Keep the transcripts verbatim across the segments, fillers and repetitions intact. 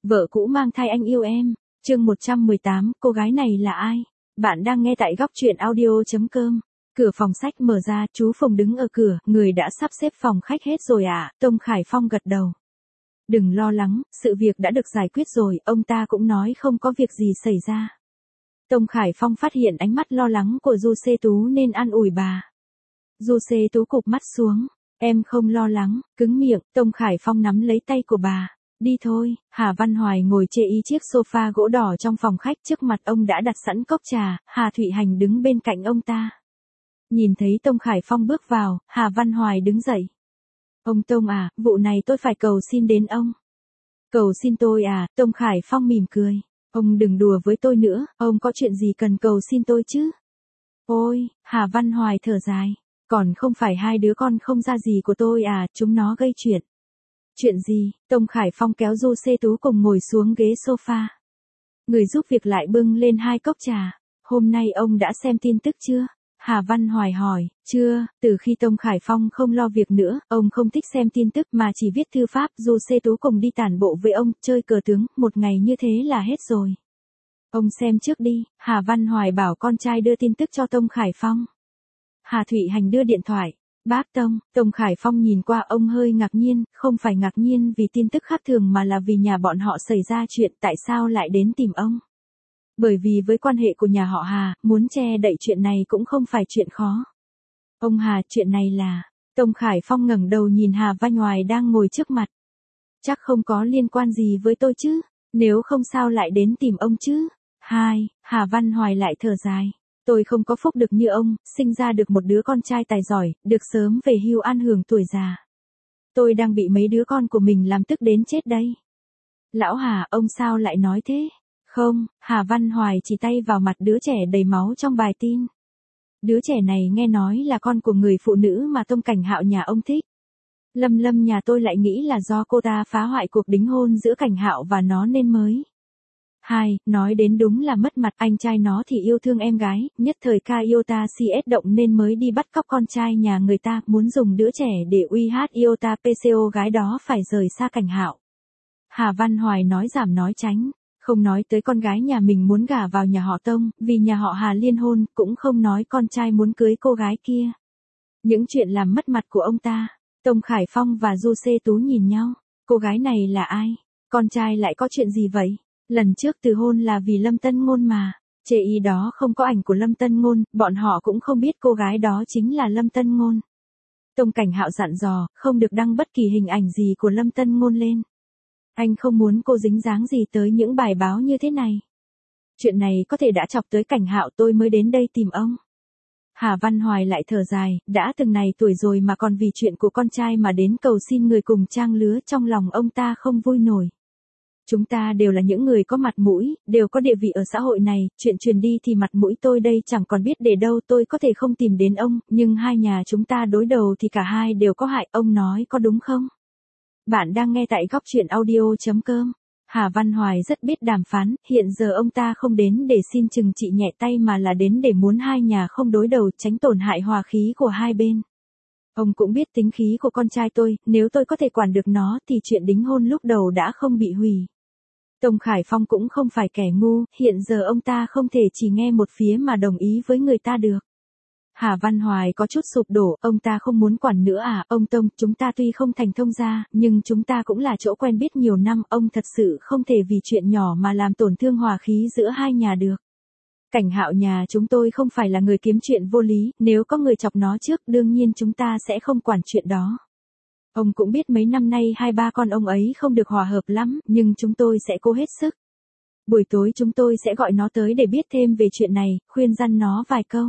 Vợ cũ mang thai anh yêu em. Chương một trăm mười tám, cô gái này là ai? Bạn đang nghe tại góc truyện audio chấm com. Cửa phòng sách mở ra, chú Phùng đứng ở cửa, người đã sắp xếp phòng khách hết rồi à? Tông Khải Phong gật đầu. Đừng lo lắng, sự việc đã được giải quyết rồi, ông ta cũng nói không có việc gì xảy ra. Tông Khải Phong phát hiện ánh mắt lo lắng của Du Xê Tú nên an ủi bà. Du Xê Tú cụp mắt xuống, em không lo lắng, cứng miệng. Tông Khải Phong nắm lấy tay của bà. Đi thôi. Hà Văn Hoài ngồi chê ý chiếc sofa gỗ đỏ trong phòng khách, trước mặt ông đã đặt sẵn cốc trà, Hà Thụy Hành đứng bên cạnh ông ta. Nhìn thấy Tông Khải Phong bước vào, Hà Văn Hoài đứng dậy. Ông Tông à, vụ này tôi phải cầu xin đến ông. Cầu xin tôi à? Tông Khải Phong mỉm cười. Ông đừng đùa với tôi nữa, ông có chuyện gì cần cầu xin tôi chứ? Ôi, Hà Văn Hoài thở dài. Còn không phải hai đứa con không ra gì của tôi à, chúng nó gây chuyện. Chuyện gì? Tông Khải Phong kéo Du Xê Tú cùng ngồi xuống ghế sofa. Người giúp việc lại bưng lên hai cốc trà. Hôm nay ông đã xem tin tức chưa? Hà Văn Hoài hỏi. Chưa, từ khi Tông Khải Phong không lo việc nữa, ông không thích xem tin tức mà chỉ viết thư pháp. Du Xê Tú cùng đi tản bộ với ông, chơi cờ tướng, một ngày như thế là hết rồi. Ông xem trước đi. Hà Văn Hoài bảo con trai đưa tin tức cho Tông Khải Phong. Hà Thụy Hành đưa điện thoại. Bác Tông. Tông Khải Phong nhìn qua ông hơi ngạc nhiên, không phải ngạc nhiên vì tin tức khác thường mà là vì nhà bọn họ xảy ra chuyện, tại sao lại đến tìm ông. Bởi vì với quan hệ của nhà họ Hà, muốn che đậy chuyện này cũng không phải chuyện khó. Ông Hà, chuyện này là... Tông Khải Phong ngẩng đầu nhìn Hà Văn Hoài đang ngồi trước mặt. Chắc không có liên quan gì với tôi chứ, nếu không sao lại đến tìm ông chứ. Hai, Hà Văn Hoài lại thở dài. Tôi không có phúc được như ông, sinh ra được một đứa con trai tài giỏi, được sớm về hưu an hưởng tuổi già. Tôi đang bị mấy đứa con của mình làm tức đến chết đây. Lão Hà, ông sao lại nói thế? Không, Hà Văn Hoài chỉ tay vào mặt đứa trẻ đầy máu trong bài tin. Đứa trẻ này nghe nói là con của người phụ nữ mà Tông Cảnh Hạo nhà ông thích. Lâm Lâm nhà tôi lại nghĩ là do cô ta phá hoại cuộc đính hôn giữa Cảnh Hạo và nó nên mới. Hai, nói đến đúng là mất mặt, anh trai nó thì yêu thương em gái, nhất thời ca Iota xê ét động nên mới đi bắt cóc con trai nhà người ta, muốn dùng đứa trẻ để uy hát Iota pê xê o gái đó phải rời xa Cảnh Hạo. Hà Văn Hoài nói giảm nói tránh, không nói tới con gái nhà mình muốn gả vào nhà họ Tông, vì nhà họ Hà liên hôn, cũng không nói con trai muốn cưới cô gái kia. Những chuyện làm mất mặt của ông ta. Tông Khải Phong và Du Xê Tú nhìn nhau, cô gái này là ai? Con trai lại có chuyện gì vậy? Lần trước từ hôn là vì Lâm Tân Ngôn mà, chê ý đó không có ảnh của Lâm Tân Ngôn, bọn họ cũng không biết cô gái đó chính là Lâm Tân Ngôn. Tông Cảnh Hạo dặn dò, không được đăng bất kỳ hình ảnh gì của Lâm Tân Ngôn lên. Anh không muốn cô dính dáng gì tới những bài báo như thế này. Chuyện này có thể đã chọc tới Cảnh Hạo, tôi mới đến đây tìm ông. Hà Văn Hoài lại thở dài, đã từng này tuổi rồi mà còn vì chuyện của con trai mà đến cầu xin người cùng trang lứa, trong lòng ông ta không vui nổi. Chúng ta đều là những người có mặt mũi, đều có địa vị ở xã hội này, chuyện truyền đi thì mặt mũi tôi đây chẳng còn biết để đâu, tôi có thể không tìm đến ông, nhưng hai nhà chúng ta đối đầu thì cả hai đều có hại, ông nói có đúng không? Bạn đang nghe tại góc truyện audio chấm com. Hà Văn Hoài rất biết đàm phán, hiện giờ ông ta không đến để xin chừng trị nhẹ tay mà là đến để muốn hai nhà không đối đầu, tránh tổn hại hòa khí của hai bên. Ông cũng biết tính khí của con trai tôi, nếu tôi có thể quản được nó thì chuyện đính hôn lúc đầu đã không bị hủy. Tông Khải Phong cũng không phải kẻ ngu, hiện giờ ông ta không thể chỉ nghe một phía mà đồng ý với người ta được. Hà Văn Hoài có chút sụp đổ, ông ta không muốn quản nữa à? Ông Tông, chúng ta tuy không thành thông gia, nhưng chúng ta cũng là chỗ quen biết nhiều năm, ông thật sự không thể vì chuyện nhỏ mà làm tổn thương hòa khí giữa hai nhà được. Cảnh Hạo nhà chúng tôi không phải là người kiếm chuyện vô lý, nếu có người chọc nó trước, đương nhiên chúng ta sẽ không quản chuyện đó. Ông cũng biết mấy năm nay hai ba con ông ấy không được hòa hợp lắm, nhưng chúng tôi sẽ cố hết sức. Buổi tối chúng tôi sẽ gọi nó tới để biết thêm về chuyện này, khuyên răn nó vài câu.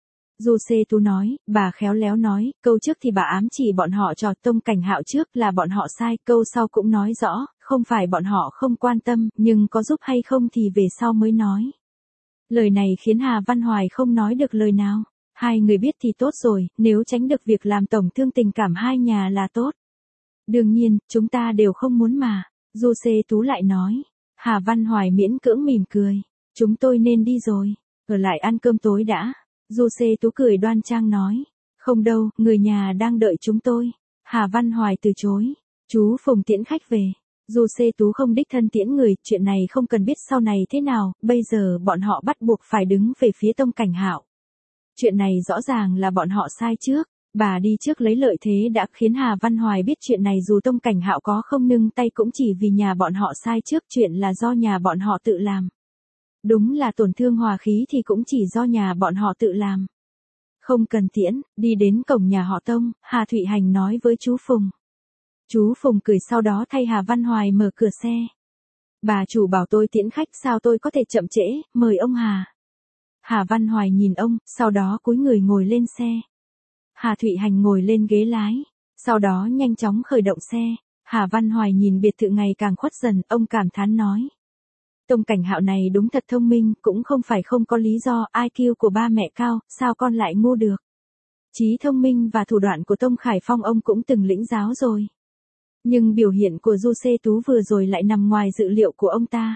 Du Xê Tú nói, bà khéo léo nói, câu trước thì bà ám chỉ bọn họ trò Tông Cảnh Hạo trước là bọn họ sai, câu sau cũng nói rõ, không phải bọn họ không quan tâm, nhưng có giúp hay không thì về sau mới nói. Lời này khiến Hà Văn Hoài không nói được lời nào. Hai người biết thì tốt rồi, nếu tránh được việc làm tổn thương tình cảm hai nhà là tốt. Đương nhiên, chúng ta đều không muốn mà. Du Xê Tú lại nói. Hà Văn Hoài miễn cưỡng mỉm cười. Chúng tôi nên đi rồi. Ở lại ăn cơm tối đã. Du Xê Tú cười đoan trang nói. Không đâu, người nhà đang đợi chúng tôi. Hà Văn Hoài từ chối. Chú Phùng tiễn khách về. Du Xê Tú không đích thân tiễn người, chuyện này không cần biết sau này thế nào, bây giờ bọn họ bắt buộc phải đứng về phía Tông Cảnh Hạo. Chuyện này rõ ràng là bọn họ sai trước, bà đi trước lấy lợi thế đã khiến Hà Văn Hoài biết chuyện này dù Tông Cảnh Hạo có không nương tay cũng chỉ vì nhà bọn họ sai trước, chuyện là do nhà bọn họ tự làm. Đúng là tổn thương hòa khí thì cũng chỉ do nhà bọn họ tự làm. Không cần tiễn, đi đến cổng nhà họ Tông, Hà Thụy Hành nói với chú Phùng. Chú Phùng cười sau đó thay Hà Văn Hoài mở cửa xe. Bà chủ bảo tôi tiễn khách sao tôi có thể chậm trễ, mời ông Hà. Hà Văn Hoài nhìn ông, sau đó cúi người ngồi lên xe. Hà Thụy Hành ngồi lên ghế lái, sau đó nhanh chóng khởi động xe. Hà Văn Hoài nhìn biệt thự ngày càng khuất dần, ông cảm thán nói. Tông Cảnh Hạo này đúng thật thông minh, cũng không phải không có lý do, i kiu của ba mẹ cao, sao con lại ngu được. Trí thông minh và thủ đoạn của Tông Khải Phong ông cũng từng lĩnh giáo rồi. Nhưng biểu hiện của Du Xê Tú vừa rồi lại nằm ngoài dự liệu của ông ta.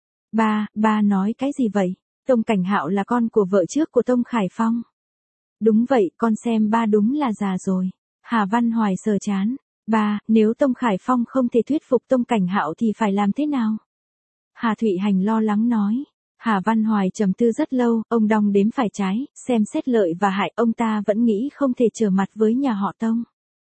Ba, ba nói cái gì vậy? Tông Cảnh Hạo là con của vợ trước của Tông Khải Phong. Đúng vậy, con xem ba đúng là già rồi. Hà Văn Hoài sờ chán. Ba, nếu Tông Khải Phong không thể thuyết phục Tông Cảnh Hạo thì phải làm thế nào? Hà Thụy Hành lo lắng nói. Hà Văn Hoài trầm tư rất lâu, ông đong đếm phải trái, xem xét lợi và hại, ông ta vẫn nghĩ không thể trở mặt với nhà họ Tông.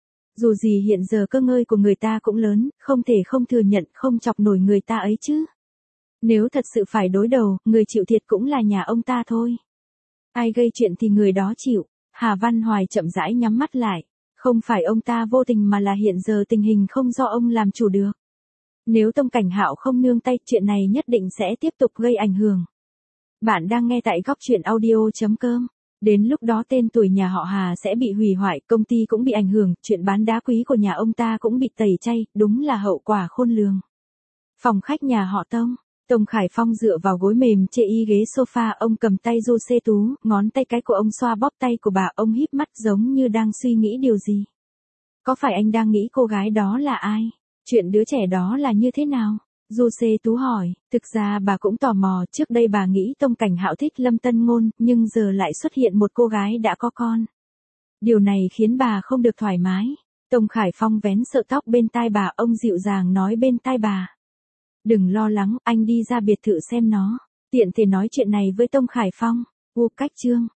Dù gì hiện giờ cơ ngơi của người ta cũng lớn, không thể không thừa nhận không chọc nổi người ta ấy chứ. Nếu thật sự phải đối đầu, người chịu thiệt cũng là nhà ông ta thôi. Ai gây chuyện thì người đó chịu. Hà Văn Hoài chậm rãi nhắm mắt lại. Không phải ông ta vô tình mà là hiện giờ tình hình không do ông làm chủ được. Nếu Tông Cảnh Hạo không nương tay, chuyện này nhất định sẽ tiếp tục gây ảnh hưởng. Bạn đang nghe tại góc truyện audio chấm com. Đến lúc đó tên tuổi nhà họ Hà sẽ bị hủy hoại, công ty cũng bị ảnh hưởng, chuyện bán đá quý của nhà ông ta cũng bị tẩy chay, đúng là hậu quả khôn lường. Phòng khách nhà họ Tông. Tông Khải Phong dựa vào gối mềm chê y ghế sofa, ông cầm tay Du Xê Tú, ngón tay cái của ông xoa bóp tay của bà, ông híp mắt giống như đang suy nghĩ điều gì. Có phải anh đang nghĩ cô gái đó là ai? Chuyện đứa trẻ đó là như thế nào? Du Xê Tú hỏi, thực ra bà cũng tò mò, trước đây bà nghĩ Tông Cảnh Hạo thích Lâm Tân Ngôn, nhưng giờ lại xuất hiện một cô gái đã có con. Điều này khiến bà không được thoải mái. Tông Khải Phong vén sợi tóc bên tai bà, ông dịu dàng nói bên tai bà. Đừng lo lắng, anh đi ra biệt thự xem nó, tiện thể nói chuyện này với Tông Khải Phong. U cách chương.